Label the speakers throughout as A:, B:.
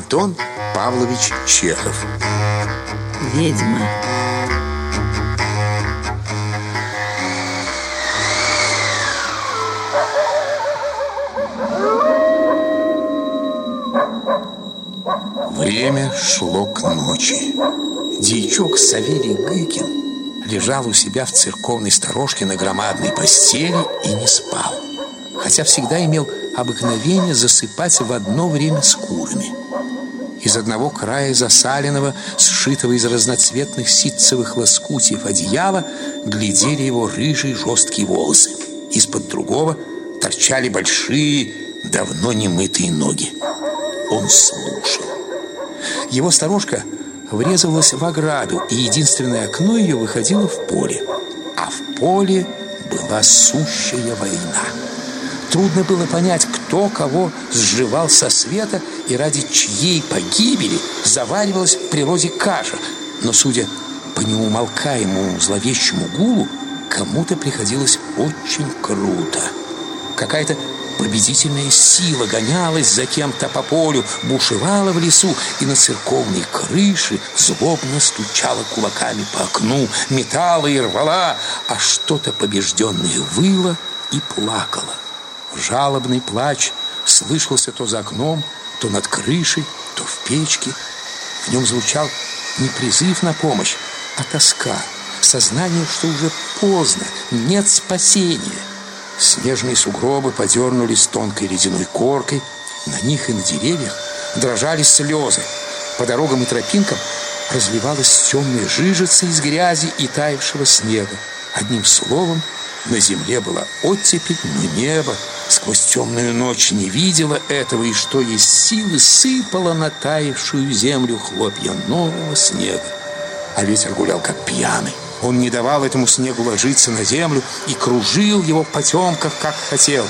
A: Антон Павлович Чехов.
B: Ведьма.
A: Время шло к ночи. Дьячок Савелий Гыкин лежал у себя в церковной сторожке на громадной постели и не спал, хотя всегда имел обыкновение засыпать в одно время с курами. Из одного края засаленного, сшитого из разноцветных ситцевых лоскутьев одеяла, глядели его рыжие жесткие волосы. Из-под другого торчали большие, давно не мытые ноги. Он слушал. Его сторожка врезалась в ограду, и единственное окно ее выходило в поле. А в поле была сущая война. Трудно было понять, кто кого сживал со света и ради чьей погибели заваривалась в природе каша. Но, судя по неумолкаемому зловещему гулу, кому-то приходилось очень круто. Какая-то победительная сила гонялась за кем-то по полю, бушевала в лесу и на церковной крыше злобно стучала кулаками по окну, метала и рвала, а что-то побежденное выло и плакало. Жалобный плач слышался то за окном, то над крышей, то в печке. В нем звучал не призыв на помощь, а тоска, сознание, что уже поздно, нет спасения. Снежные сугробы подернулись тонкой ледяной коркой, на них и на деревьях дрожали слезы. По дорогам и тропинкам разливалась темная жижица из грязи и таявшего снега. Одним словом, на земле была оттепель, но небо сквозь темную ночь не видело этого, и что есть силы сыпало на таявшую землю хлопья нового снега. А ветер гулял как пьяный. Он не давал этому снегу ложиться на землю и кружил его в потемках, как хотел.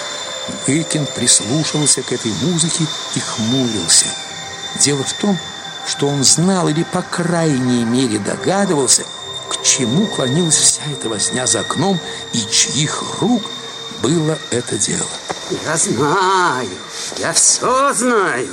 A: Гыкин прислушивался к этой музыке и хмурился. Дело в том, что он знал или, по крайней мере, догадывался, к чему клонилась вся эта возня за окном и чьих рук было это дело.
C: Я знаю, я все знаю.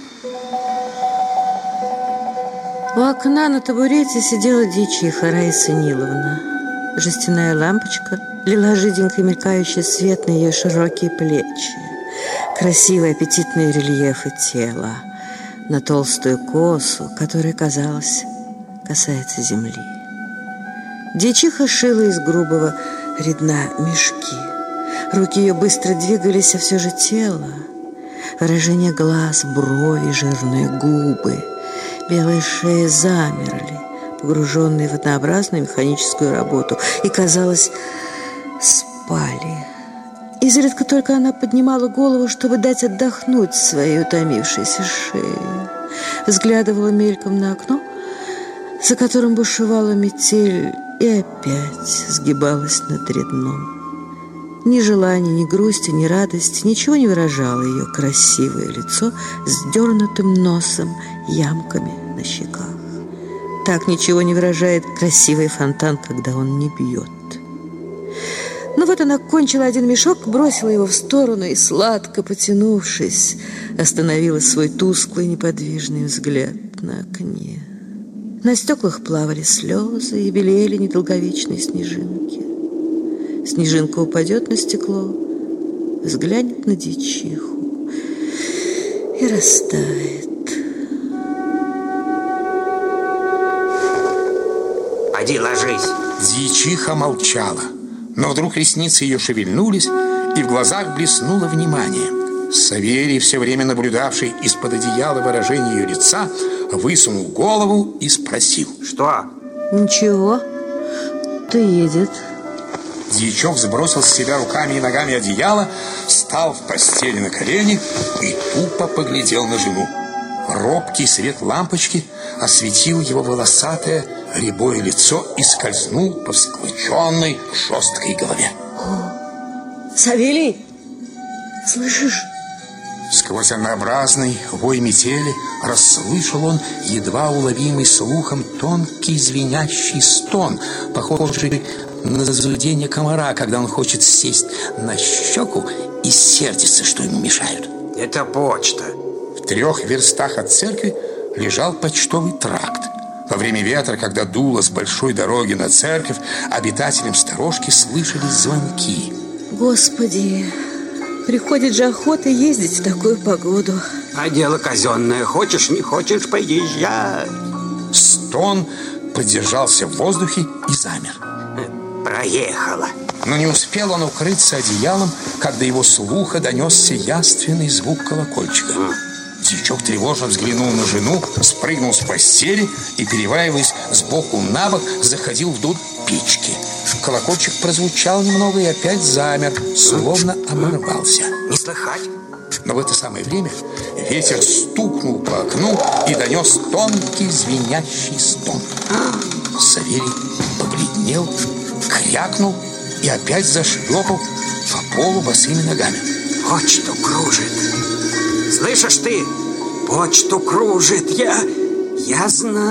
B: У окна на табурете сидела дьячиха Раиса Ниловна. Жестяная лампочка лила жиденько мелькающий свет на ее широкие плечи, красивые аппетитные рельефы тела, на толстую косу, которая, казалось, касается земли. Дьячиха шила из грубого редна мешки. Руки ее быстро двигались, а все же тело, выражение глаз, брови, жирные губы, белые шеи замерли, погруженные в однообразную механическую работу, и, казалось, спали. Изредка только она поднимала голову, чтобы дать отдохнуть своей утомившейся шее, взглядывала мельком на окно, за которым бушевала метель, и опять сгибалась над редном. Ни желания, ни грусти, ни радости ничего не выражало ее красивое лицо с дернутым носом, ямками на щеках. Так ничего не выражает красивый фонтан, когда он не бьет. Ну вот она кончила один мешок, бросила его в сторону и, сладко потянувшись, остановила свой тусклый неподвижный взгляд на окне. На стеклах плавали слезы и белели недолговечные снежинки. Снежинка упадет на стекло, взглянет на дьячиху и растает.
C: Пойди ложись.
A: Дьячиха молчала, но вдруг ресницы ее шевельнулись, и в глазах блеснуло внимание. Савелий, все время наблюдавший из-под одеяла выражение ее лица, высунул голову и спросил:
C: Что?
B: Ничего, ты едет.
A: Дьячок сбросил с себя руками и ногами одеяло, встал в постели на колени и тупо поглядел на жену. Робкий свет лампочки осветил его волосатое рябое лицо и скользнул по всклоченной жесткой голове.
B: Савелий, слышишь?
A: Сквозь однообразный вой метели расслышал он едва уловимый слухом тонкий звенящий стон, похожий на зудение комара, когда он хочет сесть на щеку и сердится, что ему мешают.
C: Это почта.
A: В В 3 верстах от церкви лежал почтовый тракт. Во время ветра, когда дуло с большой дороги на церковь, обитателям сторожки слышались звонки.
B: Господи, приходит же охота ездить в такую погоду.
C: А дело казенное, хочешь, не хочешь, поезжай.
A: Стон подержался в воздухе и замер.
C: Проехала.
A: Но не успел он укрыться одеялом, как до его слуха донесся явственный звук колокольчика. Дьячок тревожно взглянул на жену, спрыгнул с постели и, переваиваясь сбоку на бок, заходил вдоль печки. Колокольчик прозвучал немного и опять замер, словно оборвался.
C: Не слыхать?
A: Но в это самое время ветер стукнул по окну и донес тонкий звенящий стон. Савелий побледнел, крякнул и опять зашлепал по полу босыми ногами.
C: Почту кружит. Слышишь ты? Почту кружит. Я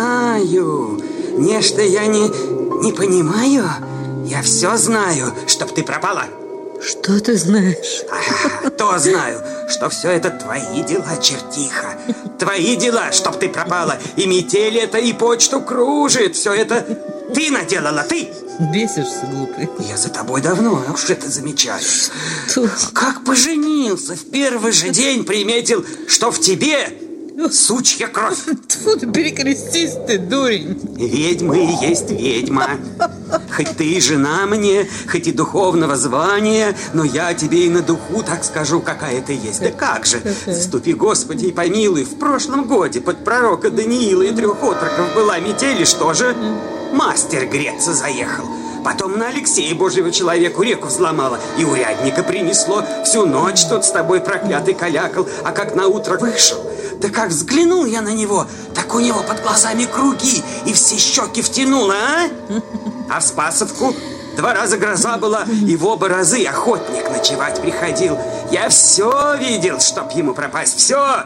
C: знаю. Нечто я не понимаю. Я все знаю, чтоб ты пропала.
B: Что ты знаешь?
C: То знаю, что все это твои дела, чертиха. Твои дела, чтоб ты пропала. И метель это, и почту кружит. Все это ты наделала, ты.
B: Бесишься, глупый.
C: Я за тобой давно уж это замечаю.
B: Что?
C: Как поженился, в первый же день приметил, что в тебе сучья кровь.
B: Тьфу ты, перекрестись ты, дурень.
C: Ведьма и есть ведьма. Хоть ты и жена мне, хоть и духовного звания, но я тебе и на духу так скажу, какая ты есть. Да как же, заступи, Господи, и помилуй. В прошлом годе под пророка Даниила и 3 отроков была метель, и что же? Мастер греться заехал. Потом на Алексея, Божьего человеку, реку взломала, и урядника принесло. Всю ночь тут с тобой проклятый калякал, а как наутро вышел, да как взглянул я на него, так у него под глазами круги, и все щеки втянуло, а? А в Спасовку 2 раза гроза была, и в оба разы охотник ночевать приходил. Я все видел, чтоб ему пропасть, все.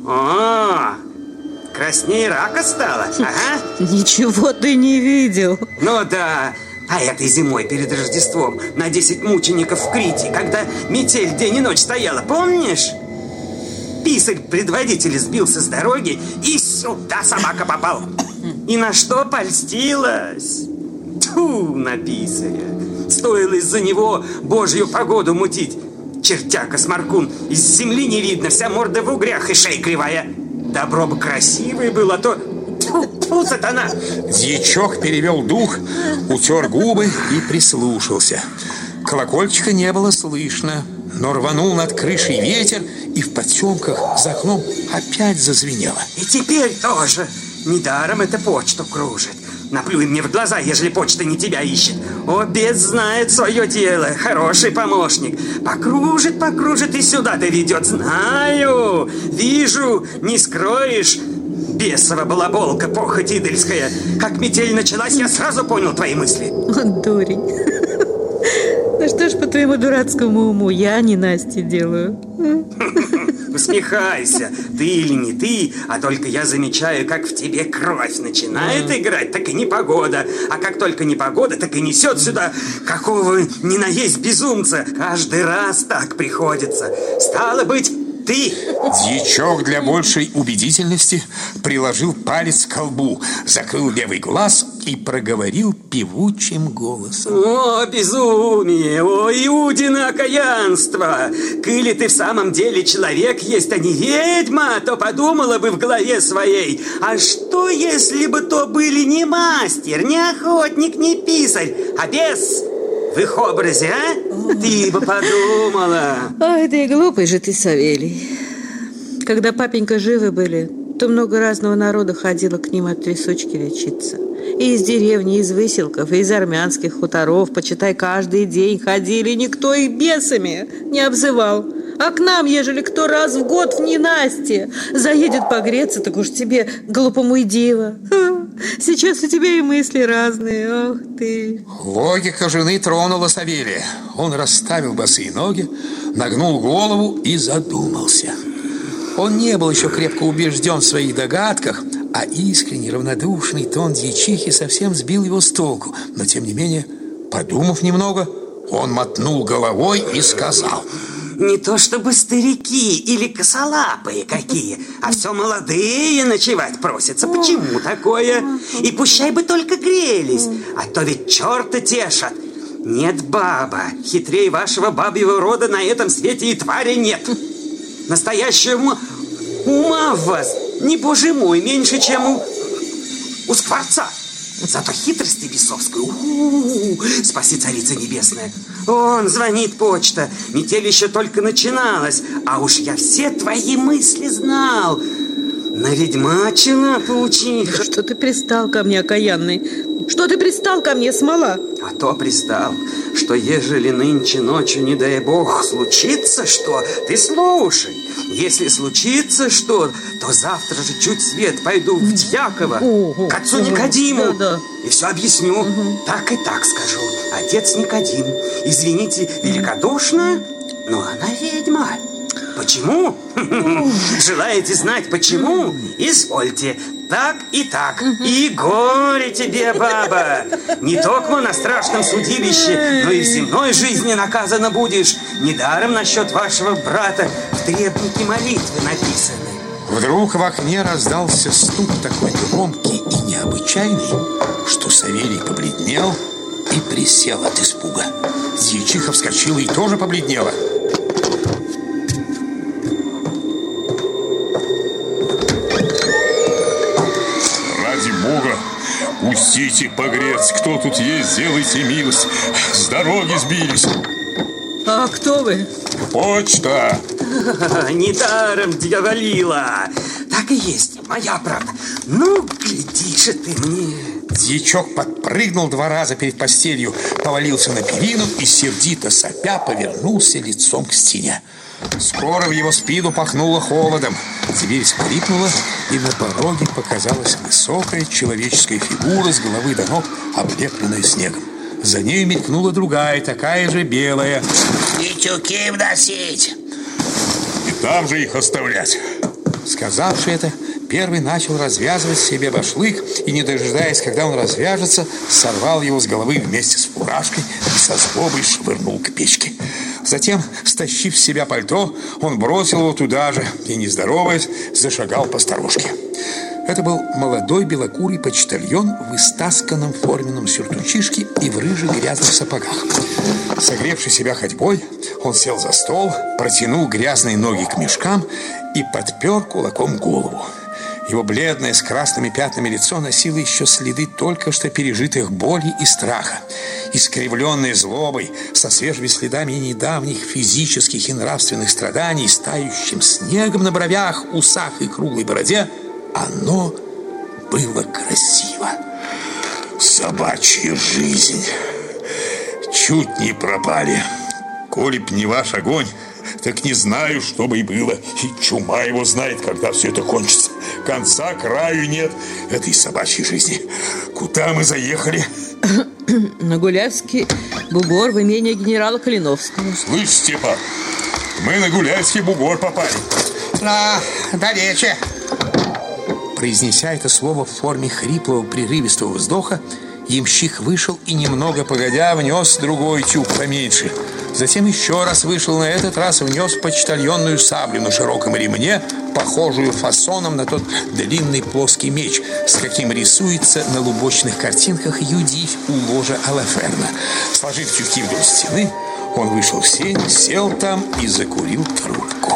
C: О, краснее рака стало, ага.
B: Ничего ты не видел.
C: Ну да. А этой зимой перед Рождеством на 10 мучеников в Крите, когда метель день и ночь стояла, помнишь? Писарь-предводитель сбился с дороги, и сюда собака попала. И на что польстилась? Тьфу, на писаря. Стоило из-за него Божью погоду мутить. Чертяка-сморкун, из земли не видно, вся морда в угрях и шея кривая. Добро бы красивый был, а то... Тьфу, сатана!
A: Дьячок перевел дух, утер губы и прислушался. Колокольчика не было слышно, но рванул над крышей ветер, и в потемках за окном опять зазвенело.
C: И теперь тоже. Недаром эта почту кружит. Наплюй мне в глаза, ежели почта не тебя ищет. О, бес знает свое дело, хороший помощник. Покружит, покружит и сюда доведет. Знаю, вижу, не скроешь. Бесова балаболка, похоть идольская. Как метель началась, я сразу понял твои мысли.
B: Он дурень. Ну что ж, по твоему дурацкому уму я не Насте делаю.
C: Усмехайся, ты или не ты, а только я замечаю, как в тебе кровь начинает играть, так и непогода. А как только непогода, так и несет сюда какого ни на есть безумца. Каждый раз так приходится. Стало быть, ты.
A: Дьячок для большей убедительности приложил палец к колбу, закрыл левый глаз и проговорил певучим голосом.
C: О, безумие! О, Иудино окаянство! Коли ты в самом деле человек есть, а не ведьма, то подумала бы в голове своей, а что, если бы то были не мастер, не охотник, не писарь, а бес в их образе, а? Ты бы подумала.
B: Ой, да и глупый же ты, Савелий. Когда папенька живы были, то много разного народа ходило к ним от трясучки лечиться. И из деревни, из выселков, и из армянских хуторов, почитай, каждый день ходили, никто их бесами не обзывал. А к нам, ежели кто раз в год в ненастье заедет погреться, так уж тебе, глупому, и диво. Сейчас у тебя и мысли разные, ох ты.
A: Логика жены тронула Савелия. Он расставил босые ноги, нагнул голову и задумался. Он не был еще крепко убежден в своих догадках, а искренний, равнодушный тон дьячихи совсем сбил его с толку. Но, тем не менее, подумав немного, он мотнул головой и сказал:
C: Не то чтобы старики или косолапые какие, а все молодые ночевать просятся. Почему такое? И пущай бы только грелись, а то ведь черта тешат. Нет, баба, хитрее вашего бабьего рода на этом свете и твари нет. Настоящего ума в вас, не боже мой, меньше, чем у скворца. Зато хитрости бесовской. Спаси, Царица Небесная. Вон, звонит почта. Метель еще только начиналась. А уж я все твои мысли знал. На ведьмачина паучиха.
B: Что ты пристал ко мне, окаянный? Что ты пристал ко мне, смола?
C: А то пристал, что ежели нынче ночью, не дай бог, случится что, ты слушай. Если случится что, то завтра же чуть свет пойду в Дьяково, к отцу Никодиму, и все объясню. Так и так скажу. Отец Никодим, извините великодушно, но она ведьма. Почему? Желаете знать почему? Извольте. Так и так. И горе тебе, баба. Не только на страшном судилище, но и в земной жизни наказана будешь. Недаром насчет вашего брата в требнике молитвы написаны.
A: Вдруг в окне раздался стук такой громкий и необычайный, что Савелий побледнел и присел от испуга. Дьячиха вскочила и тоже побледнела.
D: Бога, пустите погреться, кто тут есть, сделайте милость. С дороги сбились.
B: А кто вы?
D: Почта.
C: Недаром дьяволила. Так и есть, моя правда. Ну, гляди же ты мне.
A: Дьячок подпрыгнул 2 раза перед постелью, повалился на перину и, сердито сопя, повернулся лицом к стене. Скоро в его спину пахнуло холодом. Дверь скрипнула, и на пороге показалась высокая человеческая фигура с головы до ног, облепленная снегом. За ней мелькнула другая, такая же белая.
E: «И тюки вносить!»
D: «И там же их оставлять!»
A: Сказавший это, первый начал развязывать себе башлык и, не дожидаясь, когда он развяжется, сорвал его с головы вместе с фуражкой и со злобой швырнул к печке. Затем, стащив с себя пальто, он бросил его туда же и, не здороваясь, зашагал по сторожке. Это был молодой белокурый почтальон в истасканном форменном сюртучишке и в рыжих грязных сапогах. Согревший себя ходьбой, он сел за стол, протянул грязные ноги к мешкам и подпер кулаком голову. Его бледное с красными пятнами лицо носило еще следы только что пережитых боли и страха. Искривленное злобой, со свежими следами недавних физических и нравственных страданий, с тающим снегом на бровях, усах и круглой бороде, оно было красиво.
D: Собачья жизнь. Чуть не пропали. Коли б не ваш огонь, так не знаю, что бы и было. И чума его знает, когда все это кончится. Конца краю нет этой собачьей жизни. Куда мы заехали?
B: На Гуляйский бугор в имение генерала Калиновского.
D: Слышь, Степан, мы на Гуляйский бугор попали.
A: Далече. Произнеся это слово в форме хриплого прерывистого вздоха, ямщик вышел и, немного погодя, внес другой тюк поменьше. Затем еще раз вышел, на этот раз внес почтальонную саблю на широком ремне, похожую фасоном на тот длинный плоский меч, с каким рисуется на лубочных картинках Юдивь у ложа Алаферна. Сложив тюки вдоль стены, он вышел в сень, сел там и закурил трубку.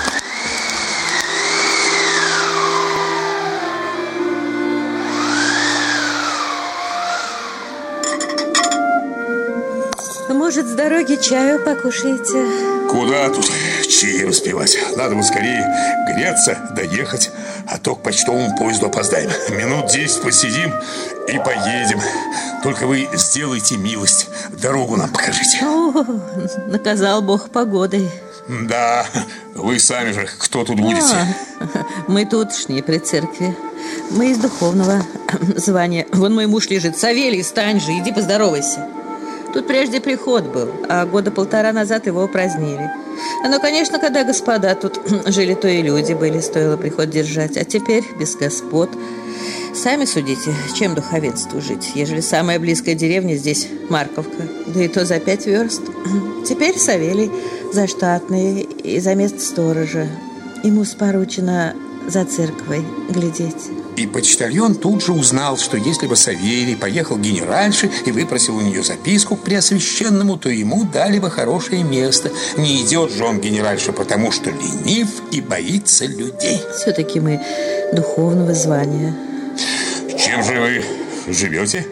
B: Может, с дороги чаю покушаете?
D: Куда тут чаи распивать? Надо бы скорее греться, доехать, а то к почтовому поезду опоздаем. Минут 10 посидим и поедем. Только вы сделайте милость, дорогу нам покажите.
B: О, наказал Бог погодой.
D: Да, вы сами же, кто тут будете?
B: Мы тутшние при церкви. Мы из духовного звания. Вон мой муж лежит. Савелий, встань же, иди поздоровайся. Тут прежде приход был, а 1.5 года назад его упразднили. Но, конечно, когда господа тут жили, то и люди были, стоило приход держать. А теперь без господ. Сами судите, чем духовенству жить, ежели самая близкая деревня здесь Марковка, да и то за 5 верст. Теперь Савелий за штатные и за место сторожа. Ему споручено за церквой глядеть.
A: И почтальон тут же узнал, что если бы Савелий поехал к генеральше и выпросил у нее записку к Преосвященному, то ему дали бы хорошее место. Не идет же он к генеральше, потому что ленив и боится людей.
B: Все-таки мы духовного звания.
D: Чем же вы живете?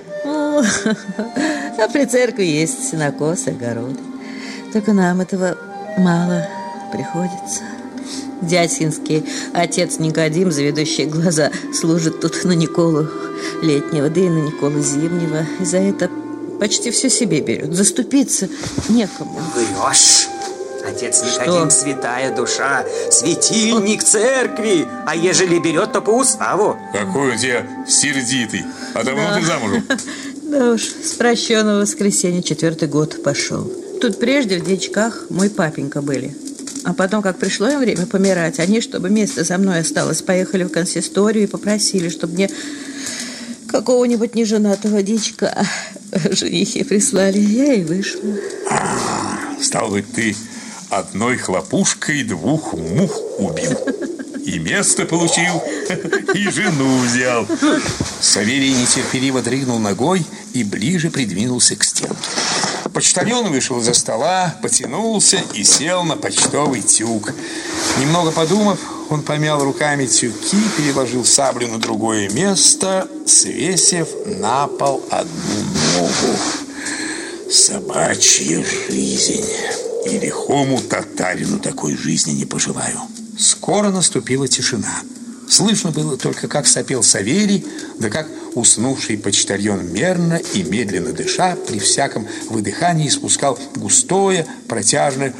B: А при церкви есть сенокос и огород. Только нам этого мало приходится. Дядькинский отец Никодим, заведущий глаза, служит тут на Николу летнего, да и на Николу зимнего. И за это почти все себе берет. Заступиться некому.
C: Врешь. Отец Никодим — святая душа, светильник церкви. А ежели берет, то по уставу.
D: Какой у тебя сердитый. А давно ты замужем?
B: Да уж, с прощенного воскресенья 4-й год пошел. Тут прежде в дьячках мой папенька были. А потом, как пришло им время помирать, они, чтобы место за мной осталось, поехали в консисторию и попросили, чтобы мне какого-нибудь неженатого дичка женихи прислали. Я и вышла.
D: Стал быть, ты одной хлопушкой 2 мух убил. И место получил, и жену взял.
A: Савелий нетерпеливо дрыгнул ногой и ближе придвинулся к стенке. Почтальон вышел из-за стола, потянулся и сел на почтовый тюк. Немного подумав, он помял руками тюки, переложил саблю на другое место, свесив на пол одну ногу. Собачья жизнь. И лихому татарину такой жизни не пожелаю. Скоро наступила тишина. Слышно было только, как сопел Савелий, да как уснувший почтальон мерно и медленно дыша при всяком выдыхании испускал густое, протяжное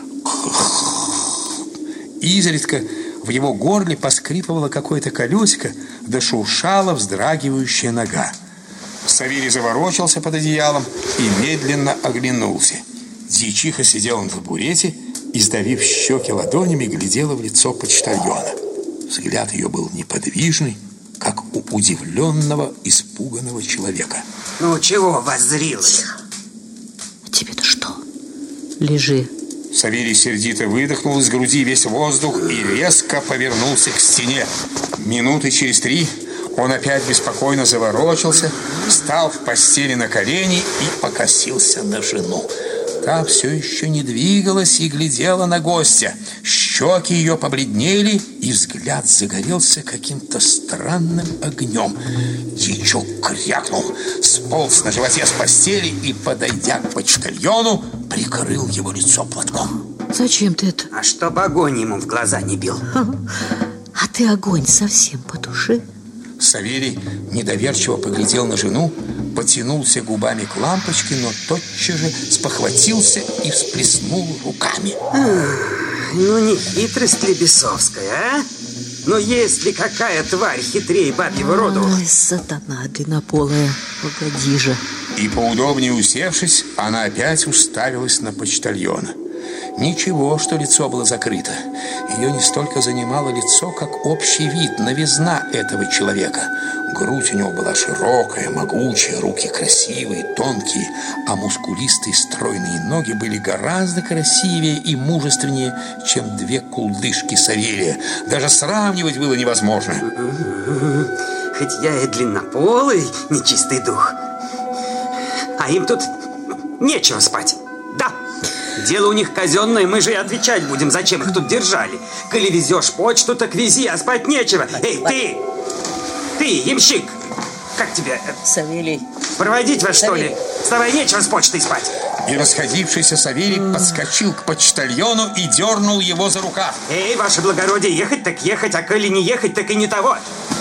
A: изредка в его горле поскрипывало какое-то колесико, да шуршала вздрагивающая нога. Савелий заворочался под одеялом и медленно оглянулся. Дьячиха сидела на табурете и, сдавив щеки ладонями, глядела в лицо почтальона. Взгляд ее был неподвижный, как у удивленного, испуганного человека.
C: Ну, чего воззрилась?
B: Тебе-то что? Лежи.
A: Савелий сердито выдохнул из груди весь воздух и резко повернулся к стене. Минуты через 3 он опять беспокойно заворочился, встал в постели на колени и покосился на жену. Та все еще не двигалась и глядела на гостя. Щеки ее побледнели, и взгляд загорелся каким-то странным огнем. Дьячок крякнул, сполз на животе с постели и, подойдя к почтальону, прикрыл его лицо платком.
B: Зачем ты это?
C: А чтоб огонь ему в глаза не бил.
B: А ты огонь совсем потуши.
A: Савелий недоверчиво поглядел на жену, потянулся губами к лампочке, но тотчас же спохватился и всплеснул руками.
C: Ну, не хитрость ли бесовская, а? Но есть ли какая тварь хитрее бабьего рода?
B: Ой, сатана длиннополая, погоди же.
A: И поудобнее усевшись, она опять уставилась на почтальона. Ничего, что лицо было закрыто. Ее не столько занимало лицо, как общий вид, новизна этого человека. Грудь у него была широкая, могучая, руки красивые, тонкие, а мускулистые стройные ноги были гораздо красивее и мужественнее, чем 2 кулдышки Савелия. Даже сравнивать было невозможно.
C: Хоть я и длиннополый, нечистый дух, а им тут нечего спать. Да, дело у них казенное, мы же и отвечать будем, зачем их тут держали. Коли везешь почту, так вези, а спать нечего. Эй, ты, ямщик, как тебя?
B: Савелий.
C: Проводить вас, что ли? Вставай, нечего с почтой спать.
A: И расходившийся Савелий подскочил к почтальону и дернул его за рукав.
C: Эй, ваше благородие, ехать так ехать, а коли не ехать, так и не того.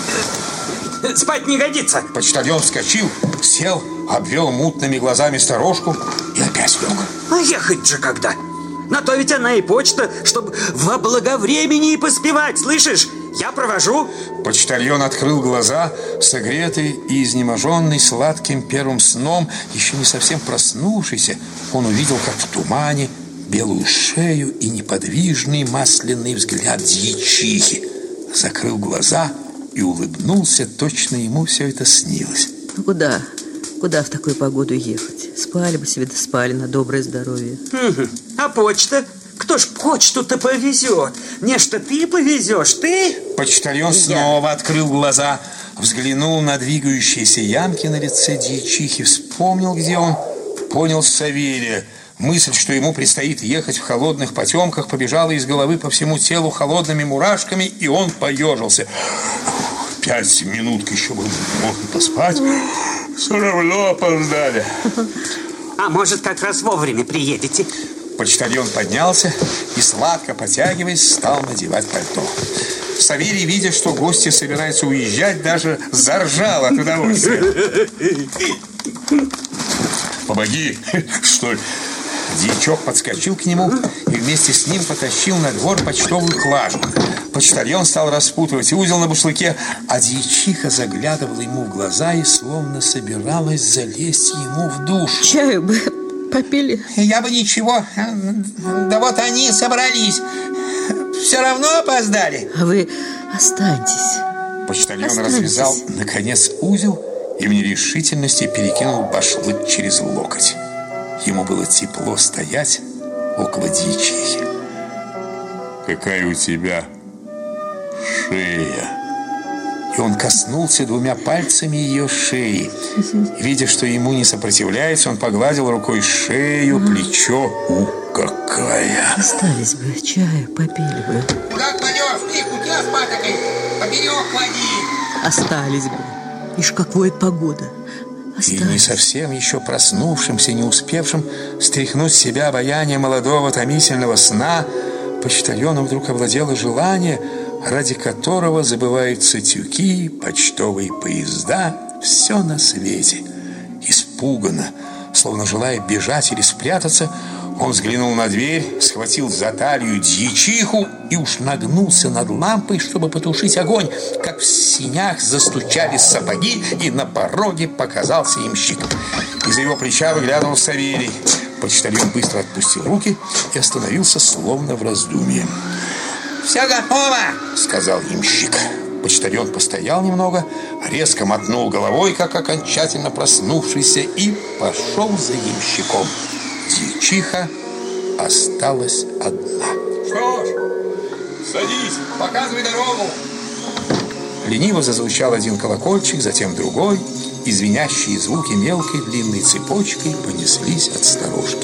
C: Спать не годится.
A: Почтальон вскочил, сел, обвел мутными глазами сторожку и опять лег.
C: А ехать же когда? На то ведь она и почта, чтобы во благовремени и поспевать, слышишь? Я провожу.
A: Почтальон открыл глаза, согретый и изнеможенный сладким первым сном, еще не совсем проснувшийся. Он увидел, как в тумане, белую шею и неподвижный масляный взгляд дьячихи. Закрыл глаза и улыбнулся, точно ему все это снилось.
B: Ну куда? Куда в такую погоду ехать? Спали бы себе, да спали на доброе здоровье.
C: А почта? Кто ж почту-то повезет? Нечто ты повезешь, ты?
A: Почтальон снова открыл глаза, взглянул на двигающиеся ямки на лице дьячихи, вспомнил, где он, понял Савелия. Мысль, что ему предстоит ехать в холодных потемках, побежала из головы по всему телу холодными мурашками, и он поежился.
D: 5 минут еще бы можно поспать. Все равно опоздали.
C: А может, как раз вовремя приедете?
A: Почтальон поднялся и, сладко потягиваясь, стал надевать пальто. Савелий, видя, что гости собираются уезжать, даже заржал от удовольствия.
D: Помоги, что ли?
A: Дьячок подскочил к нему и вместе с ним потащил на двор почтовую клажу. Почтальон стал распутывать узел на башлыке, а дьячиха заглядывала ему в глаза и словно собиралась залезть ему в душу.
B: Чаю бы попили.
A: Я бы ничего. Да вот они собрались. Все равно опоздали.
B: А вы останьтесь.
A: Почтальон развязал, наконец, узел и в нерешительности перекинул башлык через локоть. Ему было тепло стоять около дьячихи.
D: Какая у тебя шея.
A: И он коснулся 2 пальцами ее шеи. Видя, что ему не сопротивляется, он погладил рукой шею, плечо.
D: Какая!
B: Остались бы, чаю попили бы.
E: Куда кладешь? Ты кутя с патокой, поперек клади.
B: Остались бы. Ишь, какая погода.
A: И не совсем еще проснувшимся, не успевшим стряхнуть с себя обаяние молодого томительного сна, почтальону вдруг овладело желание, ради которого забываются тюки, почтовые поезда, все на свете. Испуганно, словно желая бежать или спрятаться, он взглянул на дверь, схватил за талию дьячиху и уж нагнулся над лампой, чтобы потушить огонь, как в синях застучали сапоги, и на пороге показался ямщик. Из-за его плеча выглядывал Савелий. Почтальон быстро отпустил руки и остановился, словно в раздумье. «Все готово!» — сказал ямщик. Почтальон постоял немного, резко мотнул головой, как окончательно проснувшийся, и пошел за ямщиком. Дьячиха осталась одна.
D: Что ж, садись, показывай дорогу.
A: Лениво зазвучал один колокольчик, затем другой, и звенящие звуки мелкой длинной цепочкой понеслись от сторожки.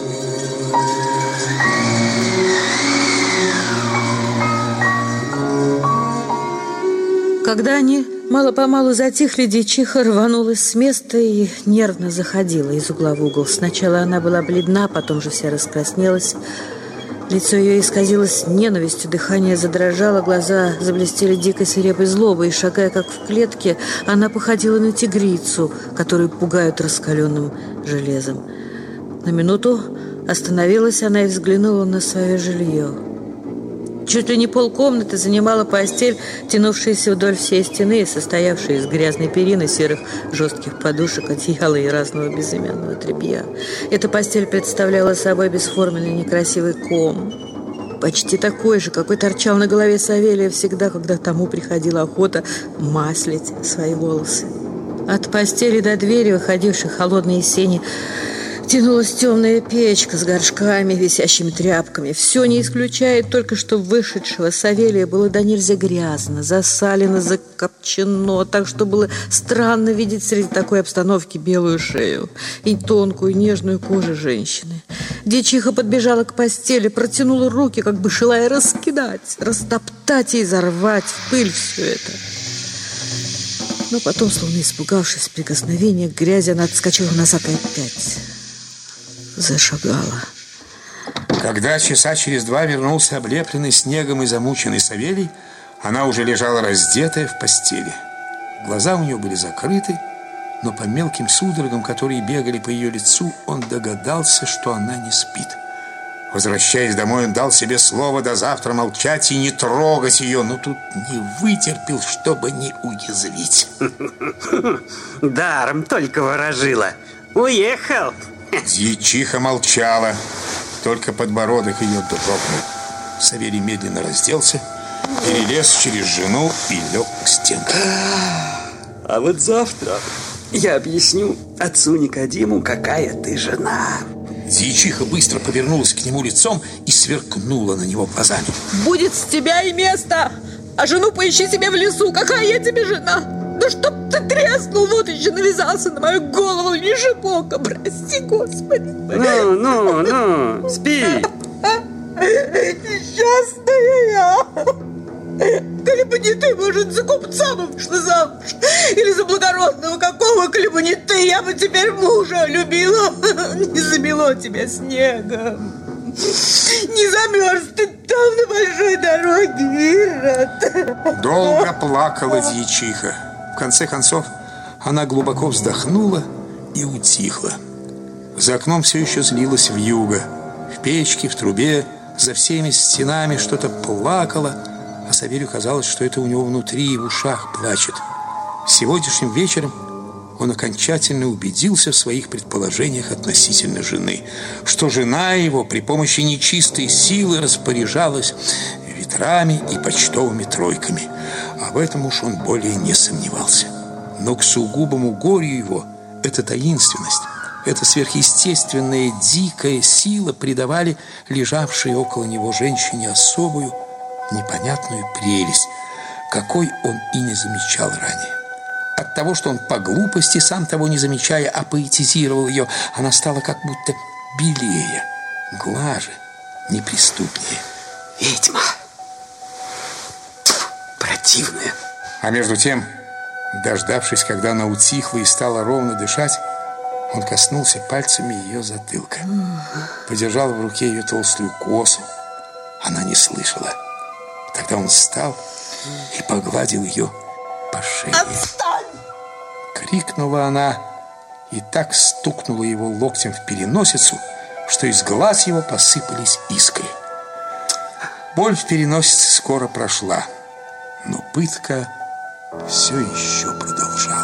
B: Когда они мало-помалу затихли, дьячиха рванулась с места и нервно заходила из угла в угол. Сначала она была бледна, потом же вся раскраснелась. Лицо ее исказилось ненавистью, дыхание задрожало, глаза заблестели дикой свирепой злобой, и, шагая как в клетке, она походила на тигрицу, которую пугают раскаленным железом. На минуту остановилась она и взглянула на свое жилье. Чуть ли не полкомнаты занимала постель, тянувшаяся вдоль всей стены и состоявшая из грязной перины, серых жестких подушек, одеяла и разного безымянного тряпья. Эта постель представляла собой бесформенный некрасивый ком, почти такой же, какой торчал на голове Савелия всегда, когда тому приходила охота маслить свои волосы. От постели до двери, выходившей холодные сени, тянулась темная печка с горшками, висящими тряпками. Все не исключает, только что вышедшего Савелия было до нельзя грязно, засалено, закопчено, так что было странно видеть среди такой обстановки белую шею и тонкую нежную кожу женщины. Дьячиха подбежала к постели, протянула руки, как бы желая раскидать, растоптать и изорвать в пыль все это. Но потом, словно испугавшись прикосновения к грязи, она отскочила назад и опять зашагала.
A: Когда часа через 2 вернулся облепленный снегом и замученный Савелий, она уже лежала раздетая в постели. Глаза у нее были закрыты, но по мелким судорогам, которые бегали по ее лицу, он догадался, что она не спит. Возвращаясь домой, он дал себе слово до завтра молчать и не трогать ее, но тут не вытерпел, чтобы не уязвить.
C: Даром только ворожила. Уехал.
A: Дьячиха молчала, только подбородок ее дрогнул. Савелий медленно разделся, перелез через жену и лег к стенке.
C: А вот завтра я объясню отцу Никодиму, какая ты жена.
A: Дьячиха быстро повернулась к нему лицом и сверкнула на него глазами.
B: Будет с тебя и место, а жену поищи себе в лесу. Какая я тебе жена? Да чтоб ты треснул, вот еще навязался на мою голову лежебока. Прости, Господи.
C: Ну, спи.
B: Несчастная я. Коли бы не ты, может, за купца бы вышла замуж. Или за благородного какого, коли бы не ты, я бы теперь мужа любила. Не замело тебя снегом. Не замерз ты там на большой дороге, Ирод.
A: Долго плакала дьячиха. В конце концов, она глубоко вздохнула и утихла. За окном все еще злилась вьюга. В печке, в трубе, за всеми стенами что-то плакало, а Савелью казалось, что это у него внутри и в ушах плачет. Сегодняшним вечером он окончательно убедился в своих предположениях относительно жены, что жена его при помощи нечистой силы распоряжалась ветрами и почтовыми тройками. Об этом уж он более не сомневался. Но к сугубому горю его эта таинственность, эта сверхъестественная дикая сила придавали лежавшей около него женщине особую, непонятную прелесть, какой он и не замечал ранее. От того, что он по глупости, сам того не замечая, апоэтизировал ее, она стала как будто белее, глаже, неприступнее.
C: Ведьма. Противная.
A: А между тем, дождавшись, когда она утихла и стала ровно дышать, он коснулся пальцами ее затылка, подержал в руке ее толстую косу. Она не слышала. Тогда он встал и погладил ее по шее.
B: Отстань!
A: Крикнула она и так стукнула его локтем в переносицу, что из глаз его посыпались искры. Боль в переносице скоро прошла, но пытка все еще продолжалась.